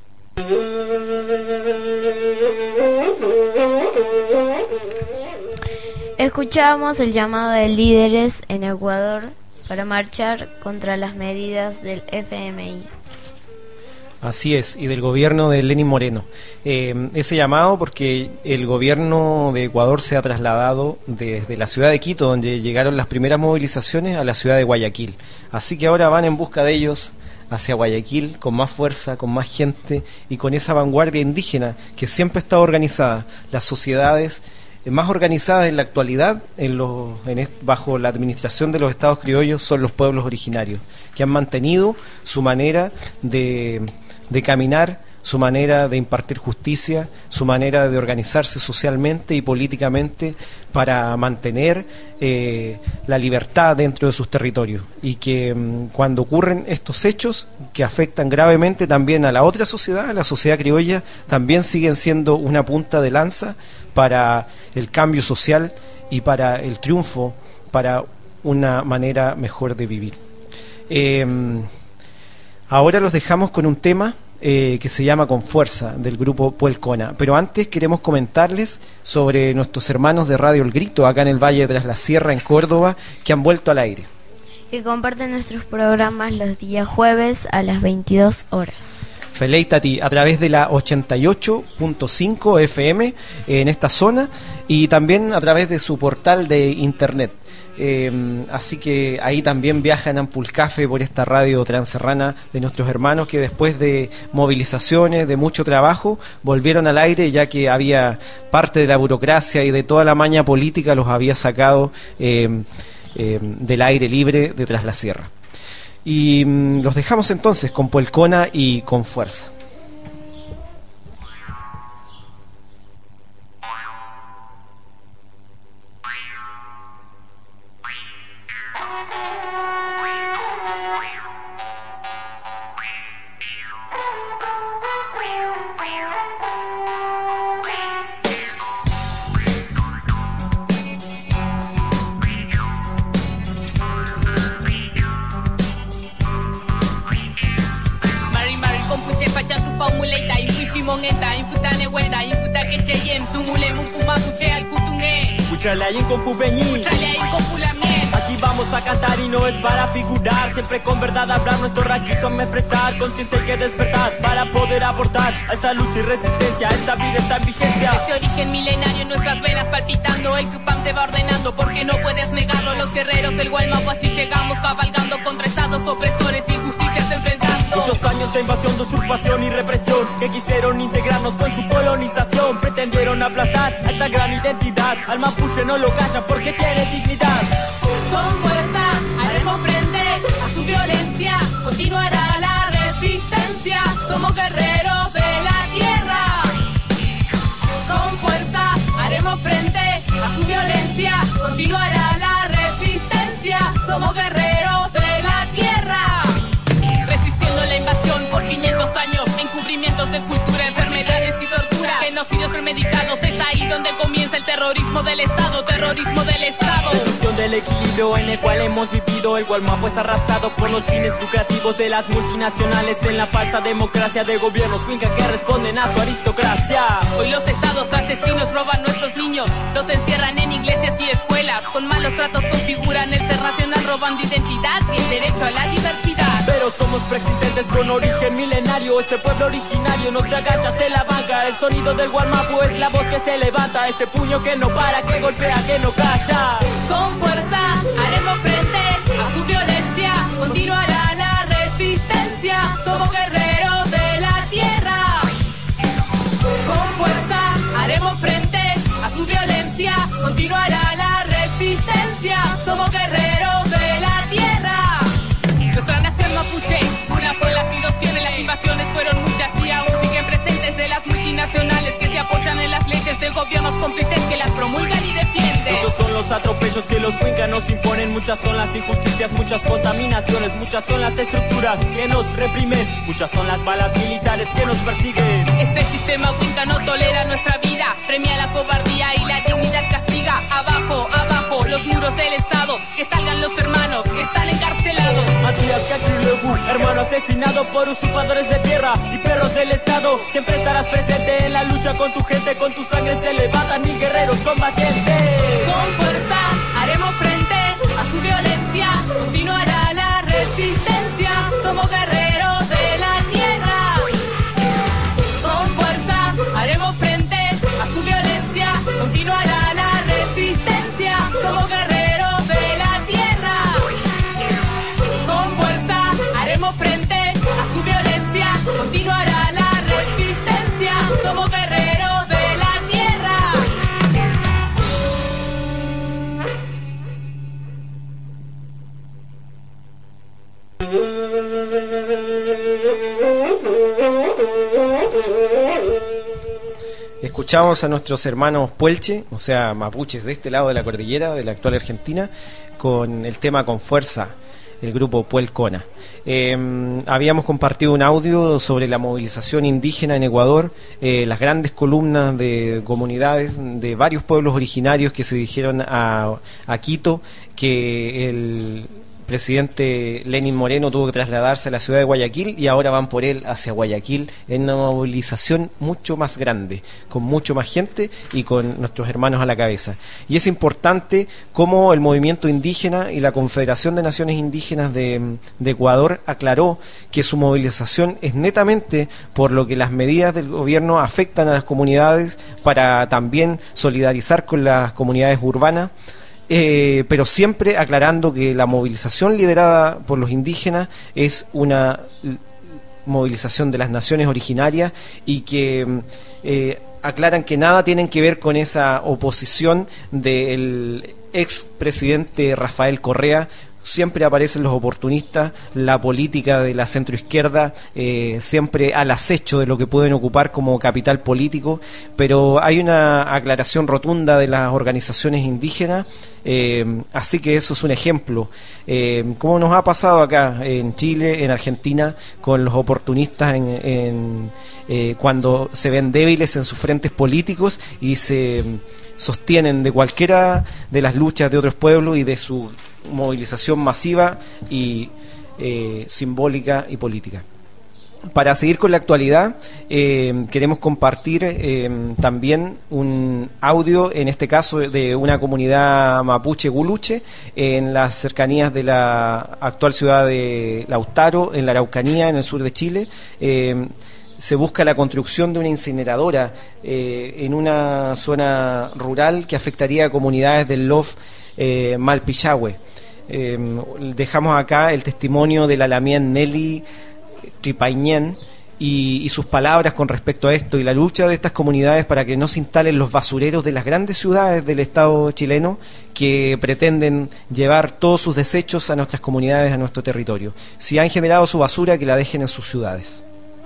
A: Escuchábamos el llamado de líderes en Ecuador para marchar contra las medidas del F M I.
B: Así es, y del gobierno de Lenín Moreno. Eh, ese llamado porque el gobierno de Ecuador se ha trasladado desde la ciudad de Quito, donde llegaron las primeras movilizaciones, a la ciudad de Guayaquil. Así que ahora van en busca de ellos hacia Guayaquil con más fuerza, con más gente y con esa vanguardia indígena que siempre ha estado organizada. Las sociedades más organizadas en la actualidad en los, en est, bajo la administración de los estados criollos son los pueblos originarios, que han mantenido su manera de, de caminar, su manera de impartir justicia, su manera de organizarse socialmente y políticamente para mantener eh, la libertad dentro de sus territorios, y que mm, cuando ocurren estos hechos que afectan gravemente también a la otra sociedad, a la sociedad criolla, también siguen siendo una punta de lanza para el cambio social y para el triunfo, para una manera mejor de vivir. Eh, ahora los dejamos con un tema eh, que se llama Con Fuerza, del grupo Puelcona. Pero antes queremos comentarles sobre nuestros hermanos de Radio El Grito, acá en el Valle de la Sierra, en Córdoba, que han vuelto al aire.
A: Que comparten nuestros programas los días jueves a las veintidós horas.
B: Feleitati a través de la ochenta y ocho punto cinco F M en esta zona y también a través de su portal de internet. Eh, así que ahí también viajan Ampulcafe por esta radio transerrana de nuestros hermanos que después de movilizaciones, de mucho trabajo, volvieron al aire, ya que había parte de la burocracia y de toda la maña política los había sacado eh, eh, del aire libre de Tras la Sierra. Y mmm, los dejamos entonces con Puelcona y Con Fuerza.
G: Aquí vamos a cantar y no es para figurar, siempre con verdad hablar, nuestro raquismo expresar, conciencia hay que despertar para poder aportar a esta lucha y resistencia, esta vida está en vigencia.
J: Este origen milenario en nuestras venas palpitando, el Cupam te va ordenando porque no puedes negarlo. Los guerreros del Gualmapu así llegamos cabalgando contra estados opresores, injusticias enfrentando.
G: Muchos años de invasión, de usurpación y represión que quisieron integrarnos con su colonización, pretendieron aplastar a esta gran identidad. Al mapuche no lo callan porque tiene dignidad.
J: Con fuerza haremos frente a su violencia, continuará la resistencia, somos guerreros de la tierra. Con fuerza haremos frente a su violencia, continuará la resistencia, somos guerreros de la tierra. Resistiendo la invasión por quinientos años, encubrimientos de cultura, enfermedades y tortura, genocidios premeditados, es ahí donde comienza el terrorismo del Estado, terrorismo del Estado.
G: Destrucción del equilibrio en el cual hemos vivido, el Gualmapu es arrasado por los fines lucrativos de las multinacionales en la falsa democracia de gobiernos Winca que responden a su aristocracia.
J: Hoy los estados asesinos roban nuestros niños, los encierran en iglesias y escuelas, con malos tratos configuran el ser nacional, robando identidad y el derecho a la diversidad.
G: Pero somos preexistentes con origen milenario, este pueblo originario no se agacha, se la banca, el sonido del Gualmapu es la voz que se levanta, ese puño que no para, que golpea, que no calla.
J: Con fuerza haremos frente a su violencia, continuará la resistencia, somos guerreros de la tierra. Con fuerza haremos frente a su violencia, continuará la resistencia, somos guerreros de la tierra. Nuestra nación mapuche, una sola sin opciones, las invasiones fueron muchas y aún siguen presentes de las multinacionales que se apoyan en las leyes de gobiernos cómplices que las promulgan y defienden.
G: Muchos son los atropellos que los Winca nos imponen, muchas son las injusticias, muchas contaminaciones, muchas son las estructuras que nos reprimen, muchas son las balas militares que nos persiguen.
J: Este sistema Winca no tolera nuestra vida, premia la cobardía y la dignidad castiga. Abajo, abajo, los muros del Estado, que salgan los hermanos que están encarcelados.
G: Matías Cachilefu, hermano asesinado por usurpadores de tierra y perros del Estado. Siempre estarás presente en la lucha con tu gente, con tu sangre se levantan mil guerreros combatientes.
J: Con fuerza haremos frente a su violencia, continuará la resistencia, somos guerreros de la tierra. Con fuerza haremos frente a su violencia, continuará la resistencia, somos guerreros de la tierra. Con fuerza haremos frente a su violencia, continuará la resistencia, somos guerreros de la tierra.
B: Escuchamos a nuestros hermanos puelche, o sea, mapuches de este lado de la cordillera, de la actual Argentina, con el tema Con Fuerza, el grupo Puelcona. Eh, habíamos compartido un audio sobre la movilización indígena en Ecuador, eh, las grandes columnas de comunidades de varios pueblos originarios que se dirigieron a, a Quito, que el presidente Lenín Moreno tuvo que trasladarse a la ciudad de Guayaquil y ahora van por él hacia Guayaquil en una movilización mucho más grande, con mucho más gente y con nuestros hermanos a la cabeza. Y es importante cómo el movimiento indígena y la Confederación de Naciones Indígenas de, de Ecuador aclaró que su movilización es netamente por lo que las medidas del gobierno afectan a las comunidades, para también solidarizar con las comunidades urbanas, eh, pero siempre aclarando que la movilización liderada por los indígenas es una movilización de las naciones originarias y que eh, aclaran que nada tienen que ver con esa oposición del expresidente Rafael Correa. Siempre aparecen los oportunistas, la política de la centroizquierda eh, siempre al acecho de lo que pueden ocupar como capital político, pero hay una aclaración rotunda de las organizaciones indígenas, eh, así que eso es un ejemplo, eh, como nos ha pasado acá en Chile, en Argentina, con los oportunistas en, en, eh, cuando se ven débiles en sus frentes políticos y se sostienen de cualquiera de las luchas de otros pueblos y de su movilización masiva y eh, simbólica y política. Para seguir con la actualidad, eh, queremos compartir eh, también un audio, en este caso de una comunidad mapuche guluche, en las cercanías de la actual ciudad de Lautaro, en la Araucanía, en el sur de Chile. Eh, se busca la construcción de una incineradora eh, en una zona rural que afectaría a comunidades del Lof eh, Malpichahue. Eh, dejamos acá el testimonio de la lamien Nelly Tripañén y, y sus palabras con respecto a esto y la lucha de estas comunidades para que no se instalen los basureros de las grandes ciudades del Estado chileno que pretenden llevar todos sus desechos a nuestras comunidades, a nuestro territorio. Si han generado su basura, que la dejen en sus ciudades.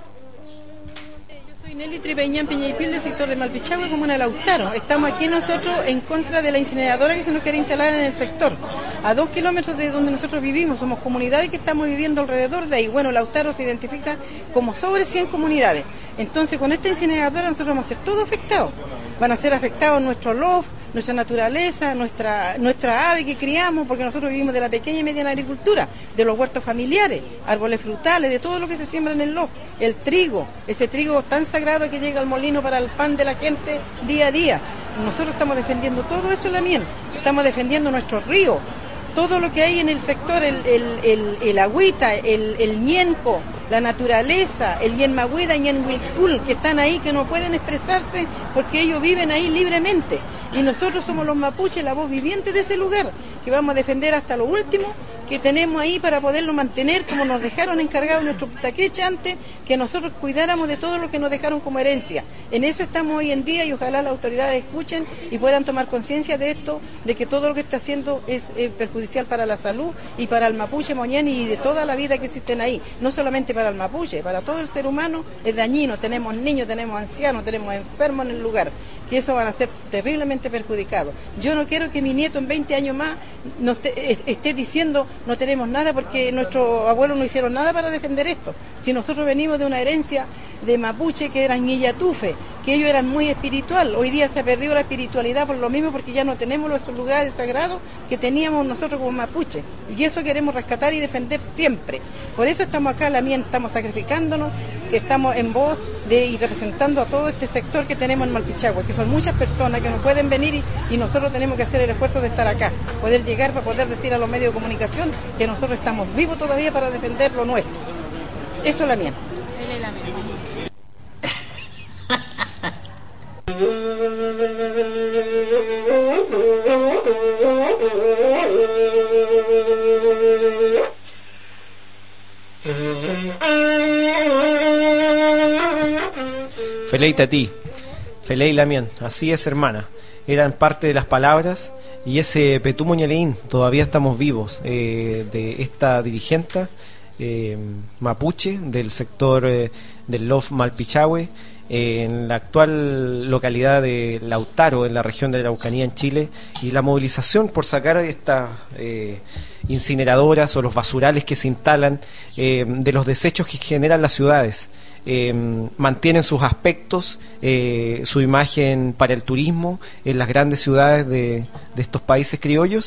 H: Nelly Tripeñán Piñaipil, del sector de Malpichahue, comuna de Lautaro. Estamos aquí nosotros en contra de la incineradora que se nos quiere instalar en el sector, a dos kilómetros de donde nosotros vivimos. Somos comunidades que estamos viviendo alrededor de ahí. Bueno, Lautaro se identifica como sobre cien comunidades. Entonces, con esta incineradora nosotros vamos a ser todos afectados. Van a ser afectados nuestro lof, nuestra naturaleza, nuestra nuestra ave que criamos, porque nosotros vivimos de la pequeña y mediana agricultura, de los huertos familiares, árboles frutales, de todo lo que se siembra en el lof, el trigo, ese trigo tan sagrado que llega al molino para el pan de la gente día a día. Nosotros estamos defendiendo todo eso en la miel, estamos defendiendo nuestros ríos, todo lo que hay en el sector, el, el, el, el agüita, el, el ñenco, la naturaleza, el ñenmahuida y ñenhuilcul, que están ahí, que no pueden expresarse porque ellos viven ahí libremente. Y nosotros somos los mapuches, la voz viviente de ese lugar, que vamos a defender hasta lo último que tenemos ahí para poderlo mantener, como nos dejaron encargados nuestro putaqueche antes, que nosotros cuidáramos de todo lo que nos dejaron como herencia. En eso estamos hoy en día y ojalá las autoridades escuchen y puedan tomar conciencia de esto, de que todo lo que está haciendo es eh, perjudicial para la salud y para el mapuche moñén y de toda la vida que existen ahí. No solamente para el mapuche, para todo el ser humano es dañino. Tenemos niños, tenemos ancianos, tenemos enfermos en el lugar, que eso van a ser terriblemente perjudicados. Yo no quiero que mi nieto en veinte años más nos te, esté diciendo no tenemos nada porque nuestros abuelos no hicieron nada para defender esto. Si nosotros venimos de una herencia de mapuche que eran ñillatufe, que ellos eran muy espiritual, hoy día se ha perdido la espiritualidad por lo mismo, porque ya no tenemos nuestros lugares sagrados que teníamos nosotros como mapuche, y eso queremos rescatar y defender siempre. Por eso estamos acá, la mía, estamos sacrificándonos, que estamos en voz de y representando a todo este sector que tenemos en Malpichahue, que son muchas personas que no pueden venir y, y nosotros tenemos que hacer el esfuerzo de estar acá, poder llegar para poder decir a los medios de comunicación que nosotros estamos vivos todavía para defender lo nuestro. Eso es la mía.
K: Él es la mía.
B: Felei Tatí, Felei Lamien, así es, hermana. Eran parte de las palabras y ese Petú Muñaleín, todavía estamos vivos, eh, de esta dirigente eh, mapuche del sector eh, del Lof Malpichahue, eh, en la actual localidad de Lautaro, en la región de la Araucanía, en Chile, y la movilización por sacar estas eh, incineradoras o los basurales que se instalan eh, de los desechos que generan las ciudades. Eh, mantienen sus aspectos, eh, su imagen para el turismo en las grandes ciudades de, de estos países criollos,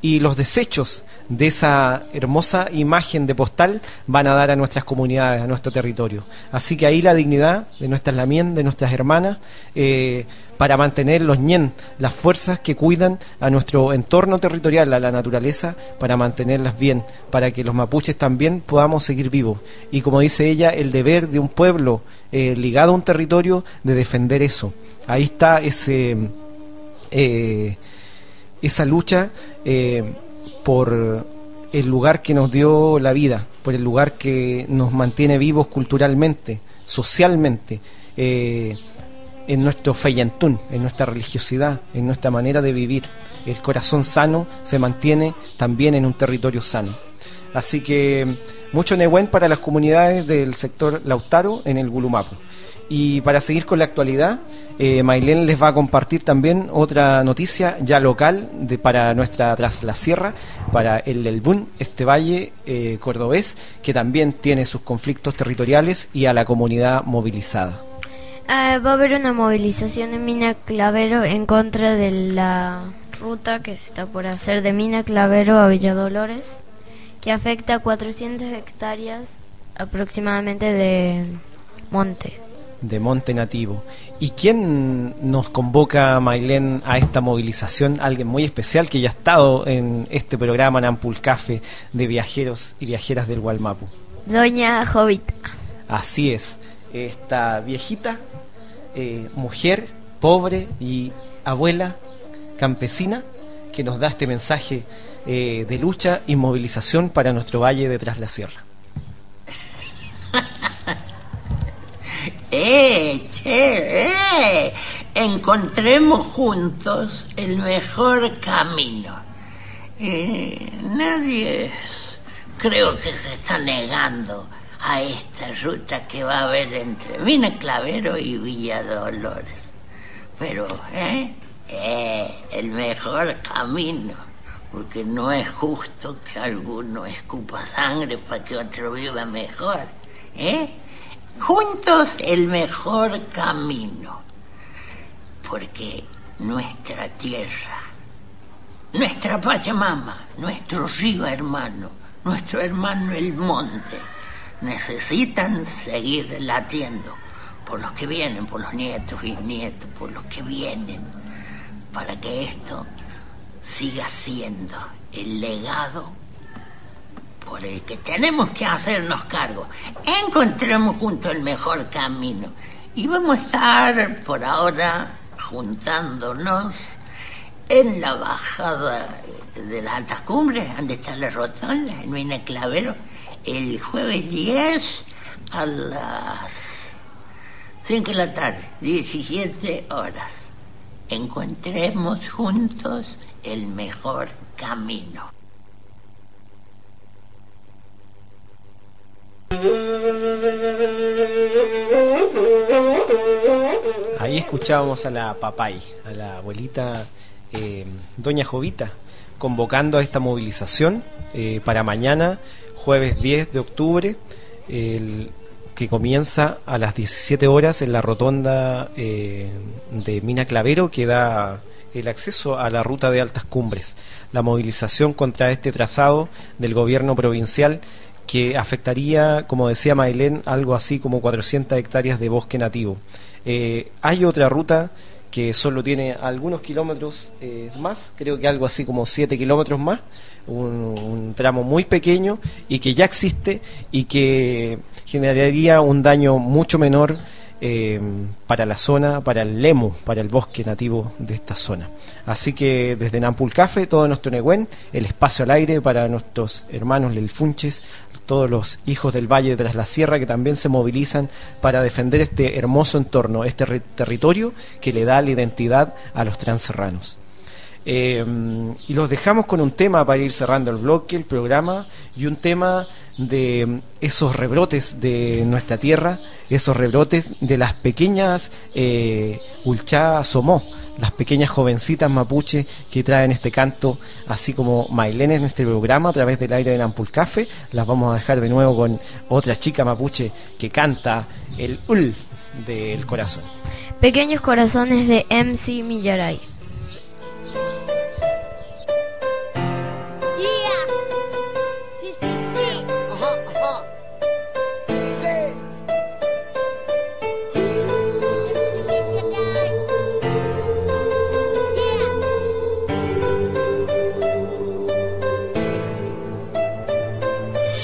B: y los desechos de esa hermosa imagen de postal van a dar a nuestras comunidades, a nuestro territorio. Así que ahí la dignidad de nuestras lamien, de nuestras hermanas, eh, para mantener los ñen, las fuerzas que cuidan a nuestro entorno territorial, a la naturaleza, para mantenerlas bien, para que los mapuches también podamos seguir vivos. Y como dice ella, el deber de un pueblo eh, ligado a un territorio de defender eso. Ahí está ese eh, esa lucha eh, por el lugar que nos dio la vida, por el lugar que nos mantiene vivos culturalmente, socialmente, eh, en nuestro feyentún, en nuestra religiosidad, en nuestra manera de vivir. El corazón sano se mantiene también en un territorio sano. Así que mucho Nehuen para las comunidades del sector Lautaro en el Gulumapu. Y para seguir con la actualidad, eh, Maylén les va a compartir también otra noticia ya local de, para nuestra Tras la Sierra, para el Lelbún, este valle eh, cordobés, que también tiene sus conflictos territoriales y a la comunidad movilizada.
A: Uh, va a haber una movilización en Mina Clavero en contra de la ruta que se está por hacer de Mina Clavero a Villa Dolores, que afecta a cuatrocientas hectáreas aproximadamente de monte.
B: De monte nativo. ¿Y quién nos convoca, Maylén, a esta movilización? Alguien muy especial que ya ha estado en este programa Nampulcafe de viajeros y viajeras del Gualmapu.
A: Doña Jovita.
B: Así es, esta viejita, eh, mujer, pobre y abuela campesina, que nos da este mensaje eh, de lucha y movilización para nuestro valle de Tras la Sierra.
K: ¡Eh, che, eh! Encontremos juntos el mejor camino. Eh, nadie creo que se está negando a esta ruta que va a haber entre Mina Clavero y Villa Dolores. Pero, ¿eh? Eh, el mejor camino. Porque no es justo que alguno escupa sangre para que otro viva mejor. ¿Eh? Juntos el mejor camino, porque nuestra tierra, nuestra Pachamama, nuestro río hermano, nuestro hermano el monte, necesitan seguir latiendo por los que vienen, por los nietos y nietos, por los que vienen, para que esto siga siendo el legado por el que tenemos que hacernos cargo. Encontremos juntos el mejor camino y vamos a estar por ahora juntándonos en la bajada de las altas cumbres, donde está la rotonda, en Mina Clavero, el jueves diez a las cinco de la tarde, diecisiete horas. Encontremos juntos el mejor camino.
B: Ahí escuchábamos a la papay, a la abuelita eh, Doña Jovita, convocando a esta movilización eh, para mañana, jueves diez de octubre, el, que comienza a las diecisiete horas en la rotonda eh, de Mina Clavero, que da el acceso a la ruta de altas cumbres. La movilización contra este trazado del gobierno provincial, que afectaría, como decía Maylén, algo así como cuatrocientas hectáreas de bosque nativo. Eh, hay otra ruta que solo tiene algunos kilómetros eh, más, creo que algo así como siete kilómetros más, un, un tramo muy pequeño y que ya existe y que generaría un daño mucho menor eh, para la zona, para el lemu, para el bosque nativo de esta zona. Así que desde Nampulcafe, todo nuestro Nehuen, el espacio al aire para nuestros hermanos lelfunches, todos los hijos del Valle de Tras la Sierra que también se movilizan para defender este hermoso entorno, este re- territorio que le da la identidad a los transerranos. Eh, y los dejamos con un tema para ir cerrando el bloque, el programa, y un tema de esos rebrotes de nuestra tierra, esos rebrotes de las pequeñas eh, Ulchá Somó, las pequeñas jovencitas mapuche que traen este canto, así como Maylén en este programa a través del aire de Nampulcafe. Las vamos a dejar de nuevo con otra chica mapuche que canta el ul del corazón.
A: Pequeños corazones de M C Millaray.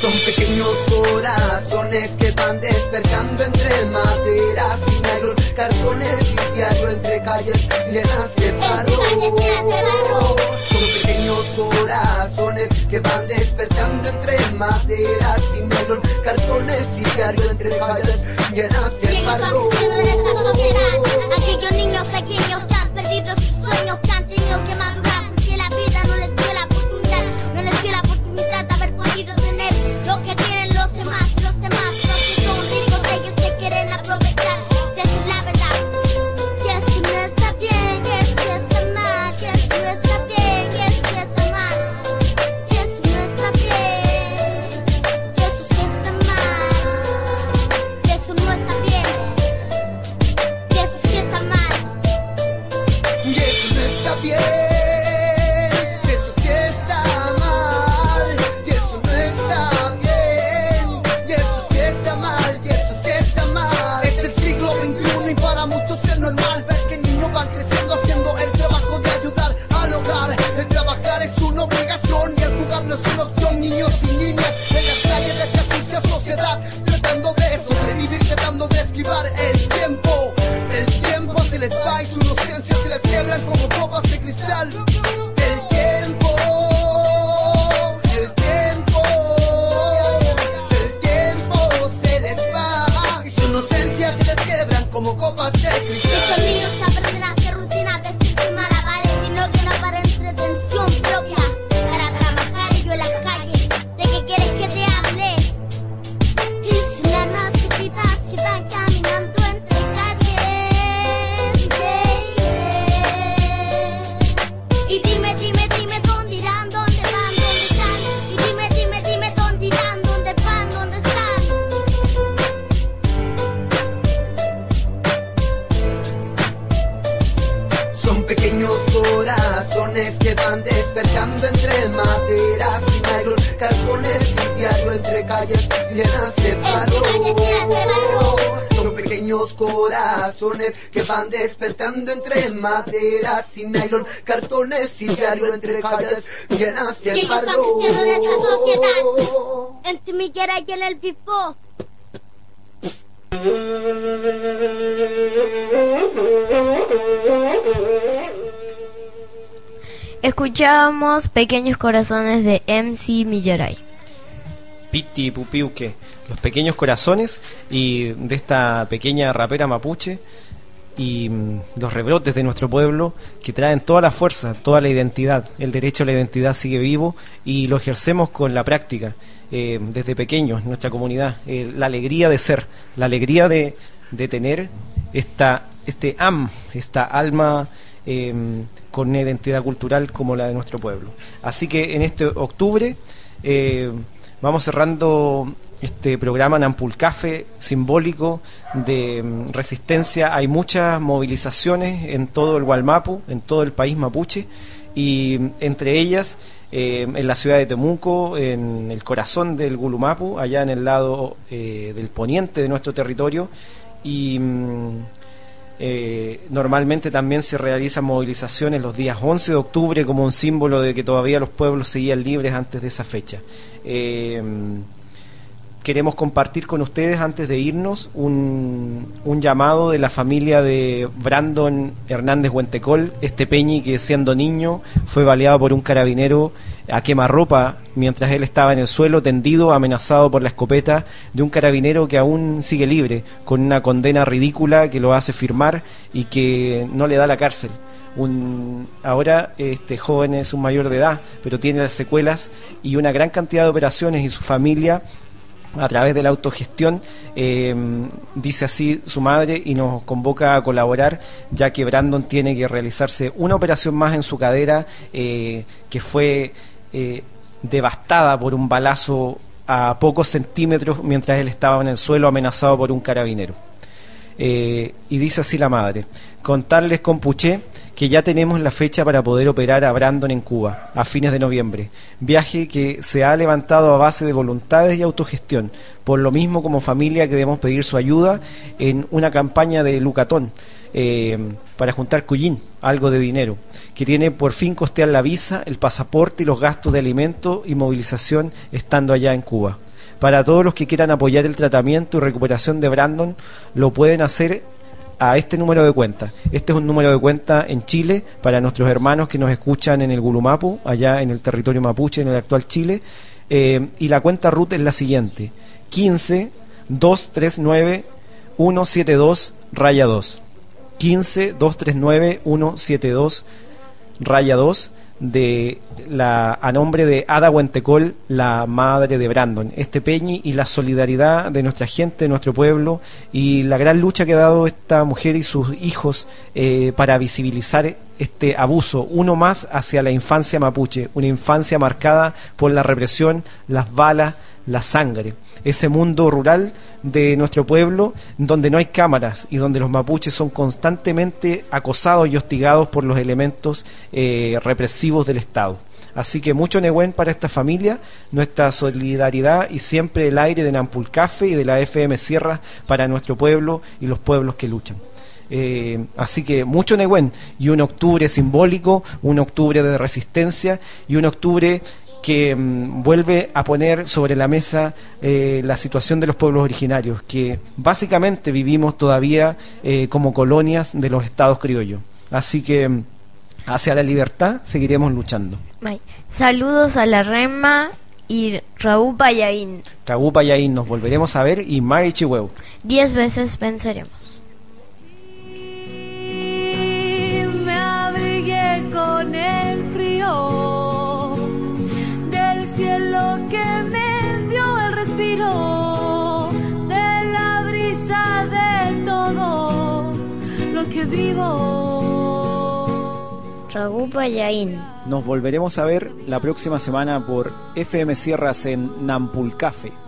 L: Son pequeños corazones que van despertando entre maderas y negros, cartones y diario entre calles llenas de barro. Son pequeños corazones que van despertando entre maderas y negros, cartones y diario entre calles llenas de barro.
M: Aquellos niños pequeños que han perdido sus sueños, que han tenido que madurar porque la vida no les dio la oportunidad, no les dio la oportunidad de haber podido tener lo que tienen los demás, los demás, los que son ricos, ellos que quieren aprovechar. Decir la verdad, que eso no está bien, que eso está mal, que eso no está bien, que eso está mal, que eso no está bien, que eso sí está mal, que eso no está bien, que eso sí está mal.
L: Y eso no está bien, y eso sí está mal, y eso no está bien, y eso sí está mal, y eso sí está mal. Es el siglo veintiuno y para muchos es normal ver que niños van creciendo haciendo el trabajo de ayudar al hogar. El trabajar es una obligación y el jugar no es una opción. Niños y niñas en las calles de esta sucia sociedad, tratando de sobrevivir, tratando de esquivar el tiempo. El tiempo se les va y su inocencia se les quebran como copas de cristal. El tiempo, el tiempo, el tiempo se les va y su inocencia se les quebran como copas de cristal.
M: Estos niños aprenden a hacer rutinas de circo y malabares y no que no para entretención propia para trabajar yo en la calle. ¿De qué quieres que te hable? Y son las más chiquitas que van caminando entre calles. Y dime, dime, dime dónde irán, dónde van, dónde están. Y dime, dime, dime dónde irán, dónde van, dónde están.
L: Son pequeños corazones que van despertando entre maderas y negros, cartones y diario entre calles llenas de barro. Son pequeños corazones que van despertando entre maderas y nylon, cartones y diario entre calles llenas
M: Que
L: de
M: ellos van
L: barro.
M: creciendo en esta sociedad. En tu miguera y en el pipo.
A: Escuchábamos Pequeños Corazones de M C Millaray.
B: Piti Pupiuque, los pequeños corazones y de esta pequeña rapera mapuche y mm, los rebrotes de nuestro pueblo que traen toda la fuerza, toda la identidad. El derecho a la identidad sigue vivo y lo ejercemos con la práctica, eh, desde pequeños, nuestra comunidad, eh, la alegría de ser, la alegría de, de tener esta, este am, esta alma eh, con una identidad cultural como la de nuestro pueblo. Así que en este octubre eh, vamos cerrando este programa Nampulcafe simbólico de mm, resistencia. Hay muchas movilizaciones en todo el Gualmapu, en todo el país mapuche, y mm, entre ellas eh, en la ciudad de Temuco, en el corazón del Gulumapu, allá en el lado eh, del poniente de nuestro territorio, y mm, eh, normalmente también se realizan movilizaciones los días once de octubre como un símbolo de que todavía los pueblos seguían libres antes de esa fecha. Eh, queremos compartir con ustedes, antes de irnos, un, un llamado de la familia de Brandon Hernández Huentecol, este peñi que siendo niño fue baleado por un carabinero a quemarropa mientras él estaba en el suelo tendido, amenazado por la escopeta de un carabinero que aún sigue libre, con una condena ridícula que lo hace firmar y que no le da la cárcel. Un, ahora este joven es un mayor de edad, pero tiene las secuelas y una gran cantidad de operaciones, y su familia, a través de la autogestión, eh, dice así su madre, y nos convoca a colaborar, ya que Brandon tiene que realizarse una operación más en su cadera, eh, que fue eh, devastada por un balazo a pocos centímetros mientras él estaba en el suelo amenazado por un carabinero. Eh, y dice así la madre: contarles, compuché, que ya tenemos la fecha para poder operar a Brandon en Cuba a fines de noviembre, viaje que se ha levantado a base de voluntades y autogestión. Por lo mismo, como familia queremos pedir su ayuda en una campaña de Lucatón, eh, para juntar cuyín, algo de dinero, que tiene por fin costear la visa, el pasaporte y los gastos de alimento y movilización estando allá en Cuba. Para todos los que quieran apoyar el tratamiento y recuperación de Brandon, lo pueden hacer a este número de cuenta. Este es un número de cuenta en Chile para nuestros hermanos que nos escuchan en el Gulumapu, allá en el territorio mapuche, en el actual Chile. Eh, y la cuenta R U T es la siguiente: quince, doscientos treinta y nueve, ciento setenta y dos, raya dos. quince, doscientos treinta y nueve, ciento setenta y dos, raya dos, de la, a nombre de Ada Huentecol, la madre de Brandon, este Peñi, y la solidaridad de nuestra gente, de nuestro pueblo, y la gran lucha que ha dado esta mujer y sus hijos eh, para visibilizar este abuso, uno más hacia la infancia mapuche, una infancia marcada por la represión, las balas, la sangre, ese mundo rural de nuestro pueblo donde no hay cámaras y donde los mapuches son constantemente acosados y hostigados por los elementos eh, represivos del Estado. Así que mucho Nehuen para esta familia, nuestra solidaridad y siempre el aire de Nampulcafe y de la F M Sierra para nuestro pueblo y los pueblos que luchan. Eh, así que mucho Nehuen, y un octubre simbólico, un octubre de resistencia y un octubre que mm, vuelve a poner sobre la mesa eh, la situación de los pueblos originarios, que básicamente vivimos todavía eh, como colonias de los estados criollos. Así que mm, hacia la libertad seguiremos luchando.
A: Saludos a la Rema y Raúl Payaín.
B: Raúl Payaín, nos volveremos a ver, y Mari Chihueu.
A: Diez veces venceremos.
C: Me abrigué con el frío del cielo que me dio el respiro, de la brisa de todo lo que vivo.
A: Raúl Payaín.
B: Nos volveremos a ver la próxima semana por F M Sierras en Nampulcafe.